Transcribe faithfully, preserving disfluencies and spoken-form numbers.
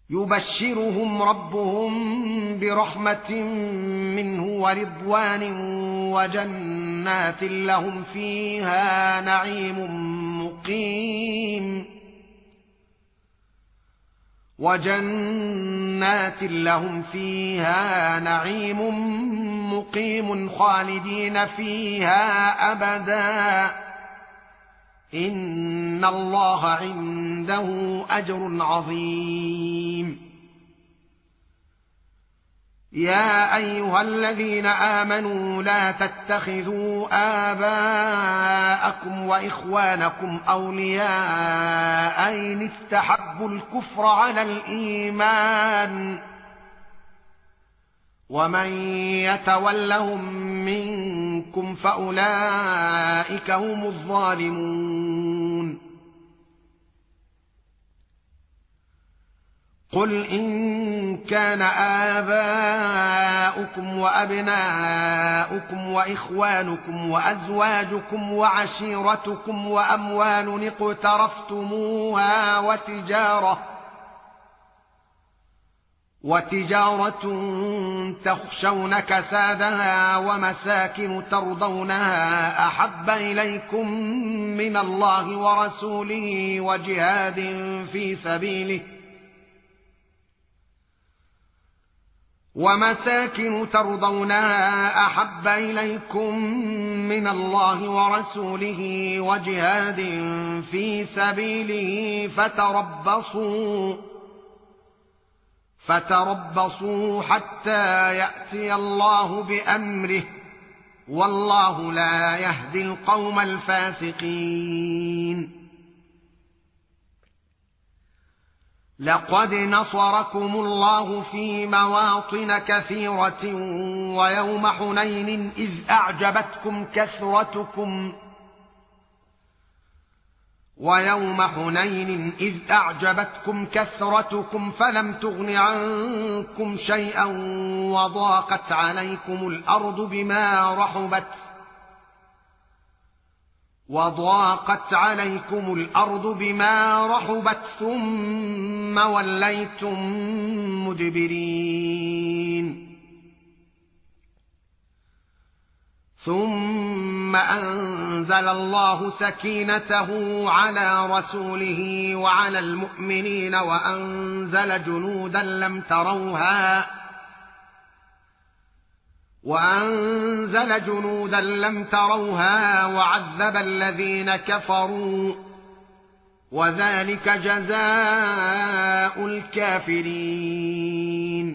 يبشرهم ربهم برحمة منه ورضوان وجنات لهم فيها نعيم مقيم وجنات لهم فيها نعيم مقيم خالدين فيها أبدا إن الله عنده أجر عظيم. يا أيها الذين آمنوا لا تتخذوا آباءكم وإخوانكم أولياء إن استحبوا الكفر على الإيمان ومن يتولهم منكم فأولئك هم الظالمون. قل إن كان آباؤكم وأبناؤكم وإخوانكم وأزواجكم وعشيرتكم وأموال اقترفتموها وتجارة وتجارة تخشون كسادها ومساكن ترضونها أحب إليكم من الله ورسوله وجهاد في سبيله ومساكن ترضونها أحب إليكم من الله ورسوله وجهاد في سبيله فتربصوا فتربصوا حتى يأتي الله بأمره والله لا يهدي القوم الفاسقين. لقد نصركم الله في مواطن كثيرة ويوم حنين إذ أعجبتكم كثرتكم ويوم حنين إذ أعجبتكم كثرتكم فلم تغن عنكم شيئا وضاقت عليكم الأرض بما رحبت وضاقت عليكم الأرض بما رحبت ثم وليتم مدبرين. ثم أنزل الله سكينته على رسوله وعلى المؤمنين وأنزل جنودا لم تروها وأنزل جنودا لم تروها وعذب الذين كفروا وذلك جزاء الكافرين.